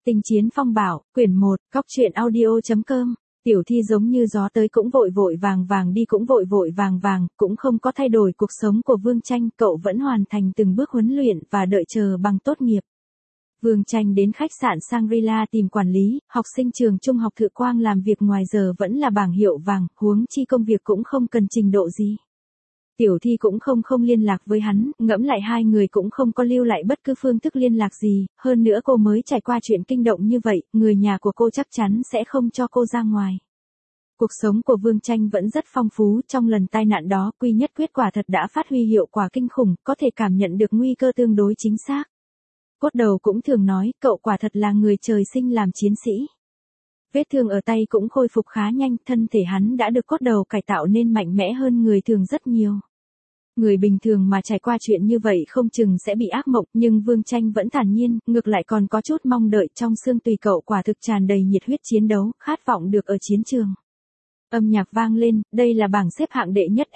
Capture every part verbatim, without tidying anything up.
Tinh chiến phong bảo, quyển một, cóc truyện audio chấm com. Tiểu Thi giống như gió tới cũng vội vội vàng vàng đi cũng vội vội vàng vàng, cũng không có thay đổi cuộc sống của Vương Tranh, cậu vẫn hoàn thành từng bước huấn luyện và đợi chờ bằng tốt nghiệp. Vương Tranh đến khách sạn Shangri-La tìm quản lý, học sinh trường trung học Thự Quang làm việc ngoài giờ vẫn là bảng hiệu vàng, huống chi công việc cũng không cần trình độ gì. Tiểu Thi cũng không không liên lạc với hắn, ngẫm lại hai người cũng không có lưu lại bất cứ phương thức liên lạc gì, hơn nữa cô mới trải qua chuyện kinh động như vậy, người nhà của cô chắc chắn sẽ không cho cô ra ngoài. Cuộc sống của Vương Tranh vẫn rất phong phú, trong lần tai nạn đó Quy Nhất Quyết quả thật đã phát huy hiệu quả kinh khủng, có thể cảm nhận được nguy cơ tương đối chính xác. Cốt đầu cũng thường nói, cậu quả thật là người trời sinh làm chiến sĩ. Vết thương ở tay cũng khôi phục khá nhanh, thân thể hắn đã được cốt đầu cải tạo nên mạnh mẽ hơn người thường rất nhiều. Người bình thường mà trải qua chuyện như vậy không chừng sẽ bị ác mộng, nhưng Vương Tranh vẫn thản nhiên, ngược lại còn có chút mong đợi, trong xương tùy cậu quả thực tràn đầy nhiệt huyết chiến đấu, khát vọng được ở chiến trường. Âm nhạc vang lên, đây là bảng xếp hạng đệ nhất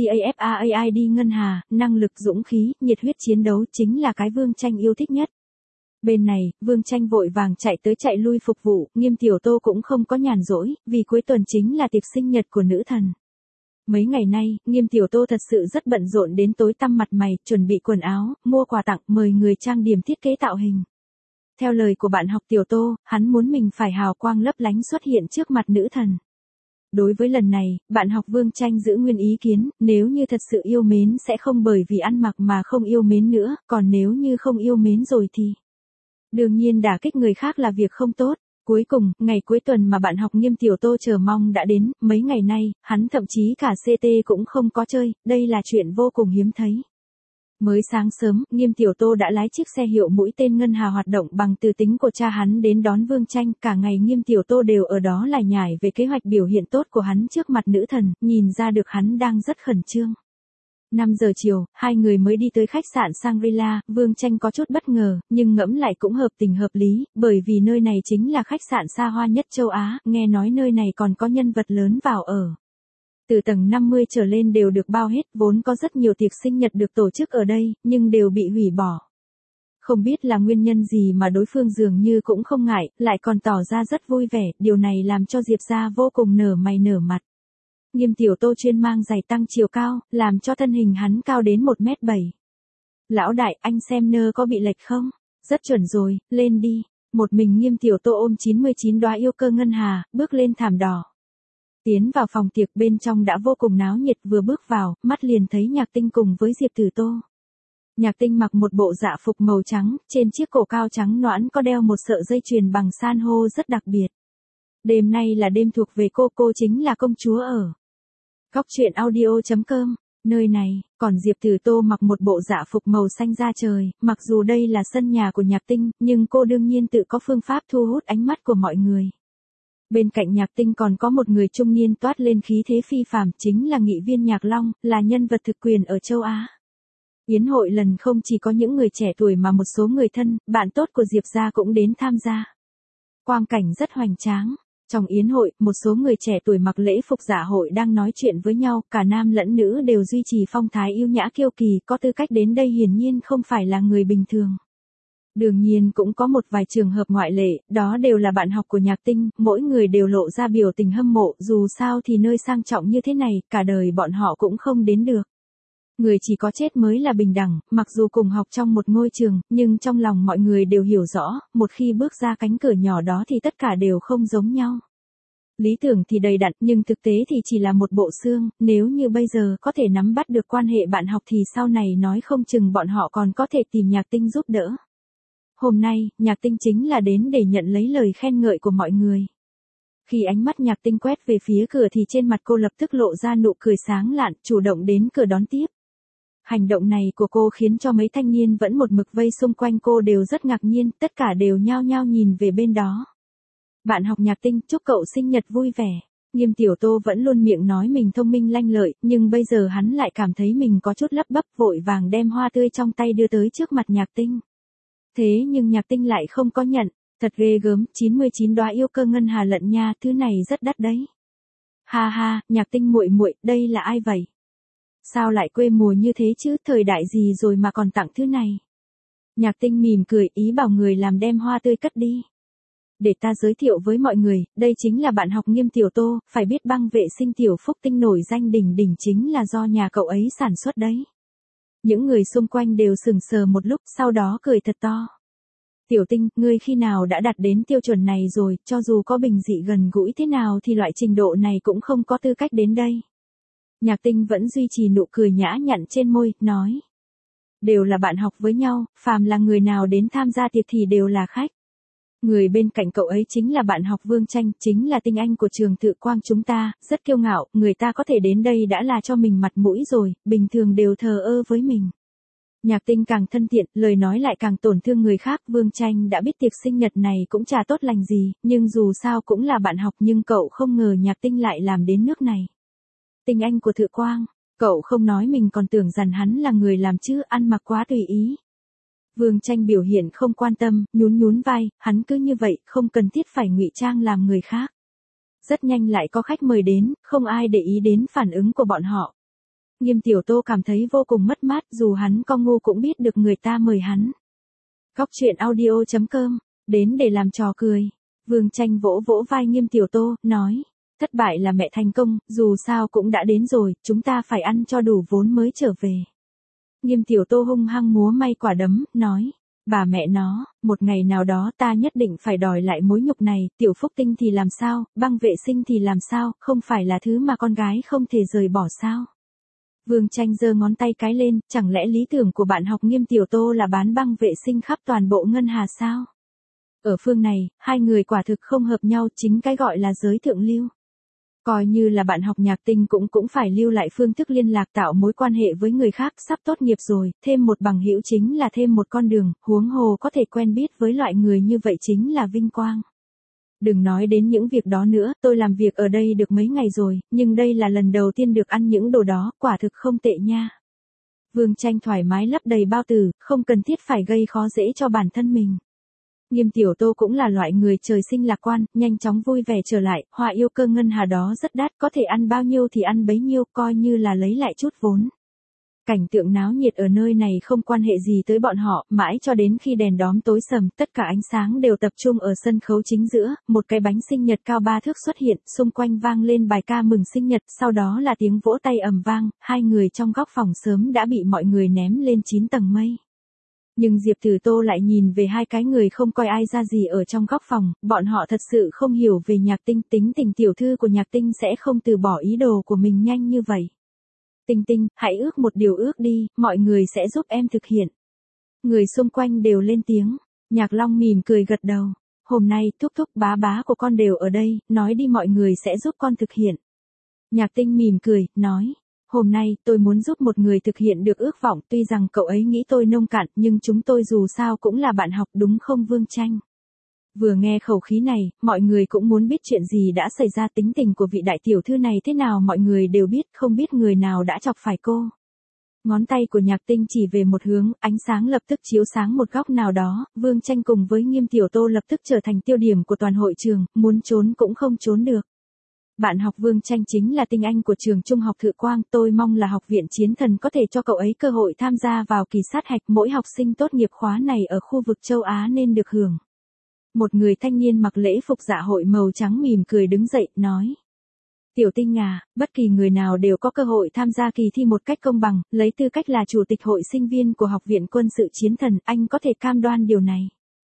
NOTAFAAID Ngân Hà, năng lực dũng khí, nhiệt huyết chiến đấu chính là cái Vương Tranh yêu thích nhất. Bên này, Vương Tranh vội vàng chạy tới chạy lui phục vụ, Nghiêm Tiểu Tô cũng không có nhàn rỗi, vì cuối tuần chính là tiệc sinh nhật của nữ thần. Mấy ngày nay, Nghiêm Tiểu Tô thật sự rất bận rộn đến tối tăm mặt mày, chuẩn bị quần áo, mua quà tặng, mời người trang điểm thiết kế tạo hình. Theo lời của bạn học Tiểu Tô, hắn muốn mình phải hào quang lấp lánh xuất hiện trước mặt nữ thần. Đối với lần này, bạn học Vương Tranh giữ nguyên ý kiến, nếu như thật sự yêu mến sẽ không bởi vì ăn mặc mà không yêu mến nữa, còn nếu như không yêu mến rồi thì... Đương nhiên đả kích người khác là việc không tốt. Cuối cùng, ngày cuối tuần mà bạn học Nghiêm Tiểu Tô chờ mong đã đến, mấy ngày nay, hắn thậm chí cả xê tê cũng không có chơi, đây là chuyện vô cùng hiếm thấy. Mới sáng sớm, Nghiêm Tiểu Tô đã lái chiếc xe hiệu mũi tên Ngân Hà hoạt động bằng từ tính của cha hắn đến đón Vương Tranh, cả ngày Nghiêm Tiểu Tô đều ở đó lải nhải về kế hoạch biểu hiện tốt của hắn trước mặt nữ thần, nhìn ra được hắn đang rất khẩn trương. năm giờ chiều, hai người mới đi tới khách sạn Shangri-La, Vương Tranh có chút bất ngờ, nhưng ngẫm lại cũng hợp tình hợp lý, bởi vì nơi này chính là khách sạn xa hoa nhất châu Á, nghe nói nơi này còn có nhân vật lớn vào ở. Từ tầng năm mươi trở lên đều được bao hết, vốn có rất nhiều tiệc sinh nhật được tổ chức ở đây, nhưng đều bị hủy bỏ. Không biết là nguyên nhân gì mà đối phương dường như cũng không ngại, lại còn tỏ ra rất vui vẻ, điều này làm cho Diệp gia vô cùng nở mày nở mặt. Nghiêm Tiểu Tô chuyên mang giày tăng chiều cao, làm cho thân hình hắn cao đến một mét bảy. Lão đại, anh xem nơ có bị lệch không? Rất chuẩn rồi, lên đi. Một mình Nghiêm Tiểu Tô ôm chín mươi chín đóa yêu cơ ngân hà, bước lên thảm đỏ. Tiến vào phòng tiệc, bên trong đã vô cùng náo nhiệt, vừa bước vào, mắt liền thấy Nhạc Tinh cùng với Diệp Tử Tô. Nhạc Tinh mặc một bộ dạ phục màu trắng, trên chiếc cổ cao trắng nõn có đeo một sợi dây chuyền bằng san hô rất đặc biệt. Đêm nay là đêm thuộc về cô, cô chính là công chúa ở cóc truyện audio chấm com, nơi này, còn Diệp Tử Tô mặc một bộ dạ phục màu xanh da trời, mặc dù đây là sân nhà của Nhạc Tinh, nhưng cô đương nhiên tự có phương pháp thu hút ánh mắt của mọi người. Bên cạnh Nhạc Tinh còn có một người trung niên toát lên khí thế phi phàm, chính là nghị viên Nhạc Long, là nhân vật thực quyền ở châu Á. Yến hội lần không chỉ có những người trẻ tuổi mà một số người thân, bạn tốt của Diệp gia cũng đến tham gia. Quang cảnh rất hoành tráng. Trong yến hội, một số người trẻ tuổi mặc lễ phục dạ hội đang nói chuyện với nhau, cả nam lẫn nữ đều duy trì phong thái yêu nhã kiêu kỳ, có tư cách đến đây hiển nhiên không phải là người bình thường. Đương nhiên cũng có một vài trường hợp ngoại lệ, đó đều là bạn học của Nhạc Tinh, mỗi người đều lộ ra biểu tình hâm mộ, dù sao thì nơi sang trọng như thế này, cả đời bọn họ cũng không đến được. Người chỉ có chết mới là bình đẳng, mặc dù cùng học trong một ngôi trường, nhưng trong lòng mọi người đều hiểu rõ, một khi bước ra cánh cửa nhỏ đó thì tất cả đều không giống nhau. Lý tưởng thì đầy đặn, nhưng thực tế thì chỉ là một bộ xương, nếu như bây giờ có thể nắm bắt được quan hệ bạn học thì sau này nói không chừng bọn họ còn có thể tìm Nhạc Tinh giúp đỡ. Hôm nay, Nhạc Tinh chính là đến để nhận lấy lời khen ngợi của mọi người. Khi ánh mắt Nhạc Tinh quét về phía cửa thì trên mặt cô lập tức lộ ra nụ cười sáng lạn, chủ động đến cửa đón tiếp. Hành động này của cô khiến cho mấy thanh niên vẫn một mực vây xung quanh cô đều rất ngạc nhiên, tất cả đều nhao nhao nhìn về bên đó. Bạn học Nhạc Tinh, chúc cậu sinh nhật vui vẻ. Nghiêm Tiểu Tô vẫn luôn miệng nói mình thông minh lanh lợi, nhưng bây giờ hắn lại cảm thấy mình có chút lắp bắp, vội vàng đem hoa tươi trong tay đưa tới trước mặt Nhạc Tinh. Thế nhưng Nhạc Tinh lại không có nhận, thật ghê gớm, chín mươi chín đóa yêu cơ ngân hà lận nha, thứ này rất đắt đấy. Ha ha, Nhạc Tinh muội muội, đây là ai vậy? Sao lại quê mùa như thế chứ, thời đại gì rồi mà còn tặng thứ này? Nhạc Tinh mỉm cười, ý bảo người làm đem hoa tươi cất đi. Để ta giới thiệu với mọi người, đây chính là bạn học Nghiêm Tiểu Tô, phải biết băng vệ sinh Tiểu Phúc Tinh nổi danh đỉnh đỉnh chính là do nhà cậu ấy sản xuất đấy. Những người xung quanh đều sững sờ một lúc, sau đó cười thật to. Tiểu Tinh, ngươi khi nào đã đạt đến tiêu chuẩn này rồi, cho dù có bình dị gần gũi thế nào thì loại trình độ này cũng không có tư cách đến đây. Nhạc Tinh vẫn duy trì nụ cười nhã nhặn trên môi, nói. Đều là bạn học với nhau, phàm là người nào đến tham gia tiệc thì đều là khách. Người bên cạnh cậu ấy chính là bạn học Vương Tranh, chính là tinh anh của trường Tự Quang chúng ta, rất kiêu ngạo, người ta có thể đến đây đã là cho mình mặt mũi rồi, bình thường đều thờ ơ với mình. Nhạc Tinh càng thân thiện, lời nói lại càng tổn thương người khác, Vương Tranh đã biết tiệc sinh nhật này cũng chả tốt lành gì, nhưng dù sao cũng là bạn học nhưng cậu không ngờ Nhạc Tinh lại làm đến nước này. Tinh anh của Tự Quang, cậu không nói mình còn tưởng rằng hắn là người làm chứ, ăn mặc quá tùy ý. Vương Tranh biểu hiện không quan tâm, nhún nhún vai, hắn cứ như vậy, không cần thiết phải ngụy trang làm người khác. Rất nhanh lại có khách mời đến, không ai để ý đến phản ứng của bọn họ. Nghiêm Tiểu Tô cảm thấy vô cùng mất mát, dù hắn có ngu cũng biết được người ta mời hắn. Góc truyện audio chấm com, đến để làm trò cười. Vương Tranh vỗ vỗ vai Nghiêm Tiểu Tô, nói, thất bại là mẹ thành công, dù sao cũng đã đến rồi, chúng ta phải ăn cho đủ vốn mới trở về. Nghiêm Tiểu Tô hung hăng múa may quả đấm, nói, bà mẹ nó, một ngày nào đó ta nhất định phải đòi lại mối nhục này, Tiểu Phúc Tinh thì làm sao, băng vệ sinh thì làm sao, không phải là thứ mà con gái không thể rời bỏ sao. Vương Tranh giơ ngón tay cái lên, chẳng lẽ lý tưởng của bạn học Nghiêm Tiểu Tô là bán băng vệ sinh khắp toàn bộ ngân hà sao? Ở phương này, hai người quả thực không hợp nhau, chính cái gọi là giới thượng lưu. Coi như là bạn học Nhạc Tinh cũng cũng phải lưu lại phương thức liên lạc tạo mối quan hệ với người khác, sắp tốt nghiệp rồi, thêm một bằng hữu chính là thêm một con đường, huống hồ có thể quen biết với loại người như vậy chính là vinh quang. Đừng nói đến những việc đó nữa, tôi làm việc ở đây được mấy ngày rồi, nhưng đây là lần đầu tiên được ăn những đồ đó, quả thực không tệ nha. Vương Tranh thoải mái lấp đầy bao tử, không cần thiết phải gây khó dễ cho bản thân mình. Nghiêm Tiểu Tô cũng là loại người trời sinh lạc quan, nhanh chóng vui vẻ trở lại, họa yêu cơ ngân hà đó rất đắt, có thể ăn bao nhiêu thì ăn bấy nhiêu, coi như là lấy lại chút vốn. Cảnh tượng náo nhiệt ở nơi này không quan hệ gì tới bọn họ, mãi cho đến khi đèn đóm tối sầm, tất cả ánh sáng đều tập trung ở sân khấu chính giữa, một cái bánh sinh nhật cao ba thước xuất hiện, xung quanh vang lên bài ca mừng sinh nhật, sau đó là tiếng vỗ tay ầm vang, hai người trong góc phòng sớm đã bị mọi người ném lên chín tầng mây. Nhưng Diệp Tử Tô lại nhìn về hai cái người không coi ai ra gì ở trong góc phòng, bọn họ thật sự không hiểu về Nhạc Tinh, tính tình tiểu thư của Nhạc Tinh sẽ không từ bỏ ý đồ của mình nhanh như vậy. Tinh Tinh, hãy ước một điều ước đi, mọi người sẽ giúp em thực hiện. Người xung quanh đều lên tiếng, Nhạc Long mỉm cười gật đầu, hôm nay thúc thúc bá bá của con đều ở đây, nói đi mọi người sẽ giúp con thực hiện. Nhạc Tinh mỉm cười, nói, hôm nay tôi muốn giúp một người thực hiện được ước vọng, tuy rằng cậu ấy nghĩ tôi nông cạn, nhưng chúng tôi dù sao cũng là bạn học đúng không Vương Tranh. Vừa nghe khẩu khí này, mọi người cũng muốn biết chuyện gì đã xảy ra, tính tình của vị đại tiểu thư này thế nào mọi người đều biết, không biết người nào đã chọc phải cô. Ngón tay của Nhạc Tinh chỉ về một hướng, ánh sáng lập tức chiếu sáng một góc nào đó, Vương Tranh cùng với Nghiêm Tiểu Tô lập tức trở thành tiêu điểm của toàn hội trường, muốn trốn cũng không trốn được. Bạn học Vương Tranh chính là tinh anh của trường trung học Tự Quang, tôi mong là học viện Chiến Thần có thể cho cậu ấy cơ hội tham gia vào kỳ sát hạch, mỗi học sinh tốt nghiệp khóa này ở khu vực châu Á nên được hưởng. Một người thanh niên mặc lễ phục dạ hội màu trắng mỉm cười đứng dậy, nói. Tiểu Tinh à, bất kỳ người nào đều có cơ hội tham gia kỳ thi một cách công bằng, lấy tư cách là chủ tịch hội sinh viên của học viện quân sự Chiến Thần, anh có thể cam đoan điều này.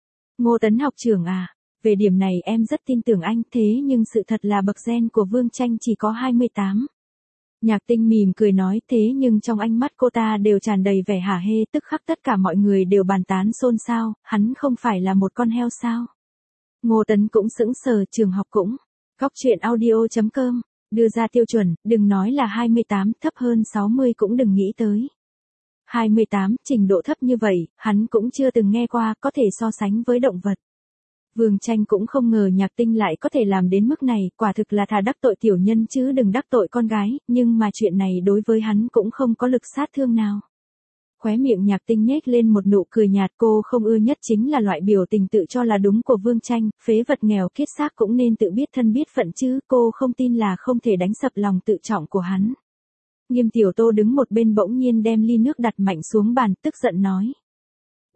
Ngô Tấn học trưởng à, về điểm này em rất tin tưởng anh, thế nhưng sự thật là bậc gen của Vương Tranh chỉ có hai mươi tám. Nhạc Tinh mỉm cười nói, thế nhưng trong ánh mắt cô ta đều tràn đầy vẻ hả hê, tức khắc tất cả mọi người đều bàn tán xôn xao, hắn không phải là một con heo sao? Ngô Tấn cũng sững sờ, trường học cũng. Góc truyện audio chấm com, đưa ra tiêu chuẩn, đừng nói là hai mươi tám, thấp hơn sáu mươi cũng đừng nghĩ tới. hai mươi tám, trình độ thấp như vậy, hắn cũng chưa từng nghe qua, có thể so sánh với động vật. Vương Tranh cũng không ngờ Nhạc Tinh lại có thể làm đến mức này, quả thực là thà đắc tội tiểu nhân chứ đừng đắc tội con gái, nhưng mà chuyện này đối với hắn cũng không có lực sát thương nào. Khóe miệng Nhạc Tinh nhếch lên một nụ cười nhạt, cô không ưa nhất chính là loại biểu tình tự cho là đúng của Vương Tranh, phế vật nghèo kiết xác cũng nên tự biết thân biết phận chứ, cô không tin là không thể đánh sập lòng tự trọng của hắn. Nghiêm Tiểu Tô đứng một bên bỗng nhiên đem ly nước đặt mạnh xuống bàn, tức giận nói.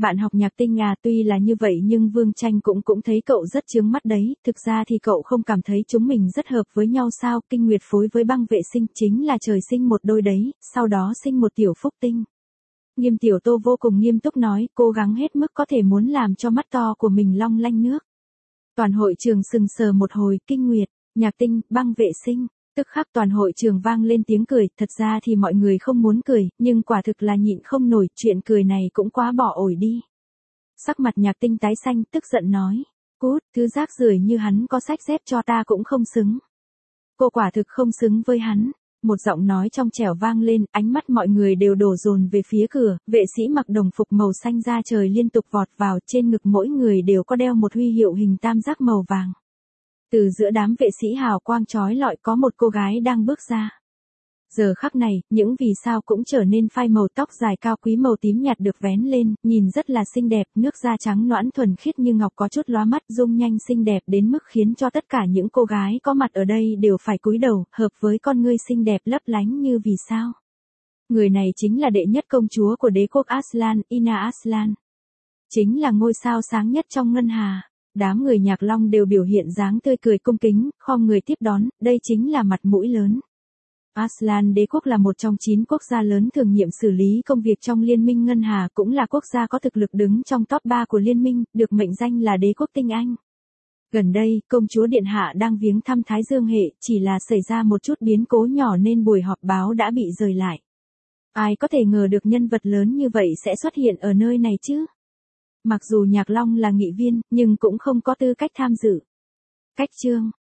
Bạn học Nhạc Tinh à, tuy là như vậy nhưng Vương Tranh cũng cũng thấy cậu rất chướng mắt đấy, thực ra thì cậu không cảm thấy chúng mình rất hợp với nhau sao, Kinh Nguyệt phối với Băng Vệ Sinh chính là trời sinh một đôi đấy, sau đó sinh một tiểu Phúc Tinh. Nghiêm Tiểu Tô vô cùng nghiêm túc nói, cố gắng hết mức có thể muốn làm cho mắt to của mình long lanh nước. Toàn hội trường sừng sờ một hồi, Kinh Nguyệt, Nhạc Tinh, Băng Vệ Sinh. Tức khắc toàn hội trường vang lên tiếng cười, thật ra thì mọi người không muốn cười, nhưng quả thực là nhịn không nổi, chuyện cười này cũng quá bỏ ổi đi. Sắc mặt Nhạc Tinh tái xanh, tức giận nói, cút, thứ rác rưởi như hắn có sách dép cho ta cũng không xứng. Cô quả thực không xứng với hắn. Một giọng nói trong trẻo vang lên, ánh mắt mọi người đều đổ dồn về phía cửa, vệ sĩ mặc đồng phục màu xanh da trời liên tục vọt vào, trên ngực mỗi người đều có đeo một huy hiệu hình tam giác màu vàng. Từ giữa đám vệ sĩ hào quang chói lọi có một cô gái đang bước ra. Giờ khắc này, những vì sao cũng trở nên phai màu, tóc dài cao quý màu tím nhạt được vén lên, nhìn rất là xinh đẹp, nước da trắng nõn thuần khiết như ngọc có chút lóa mắt, dung nhanh xinh đẹp đến mức khiến cho tất cả những cô gái có mặt ở đây đều phải cúi đầu, hợp với con ngươi xinh đẹp lấp lánh như vì sao. Người này chính là đệ nhất công chúa của đế quốc Aslan, Ina Aslan. Chính là ngôi sao sáng nhất trong ngân hà. Đám người Nhạc Long đều biểu hiện dáng tươi cười cung kính, khom người tiếp đón, đây chính là mặt mũi lớn. Aslan đế quốc là một trong chín quốc gia lớn thường nhiệm xử lý công việc trong Liên minh Ngân Hà, cũng là quốc gia có thực lực đứng trong top ba của Liên minh, được mệnh danh là đế quốc tinh anh. Gần đây, công chúa Điện Hạ đang viếng thăm Thái Dương hệ, chỉ là xảy ra một chút biến cố nhỏ nên buổi họp báo đã bị rời lại. Ai có thể ngờ được nhân vật lớn như vậy sẽ xuất hiện ở nơi này chứ? Mặc dù Nhạc Long là nghị viên, nhưng cũng không có tư cách tham dự. Cách chương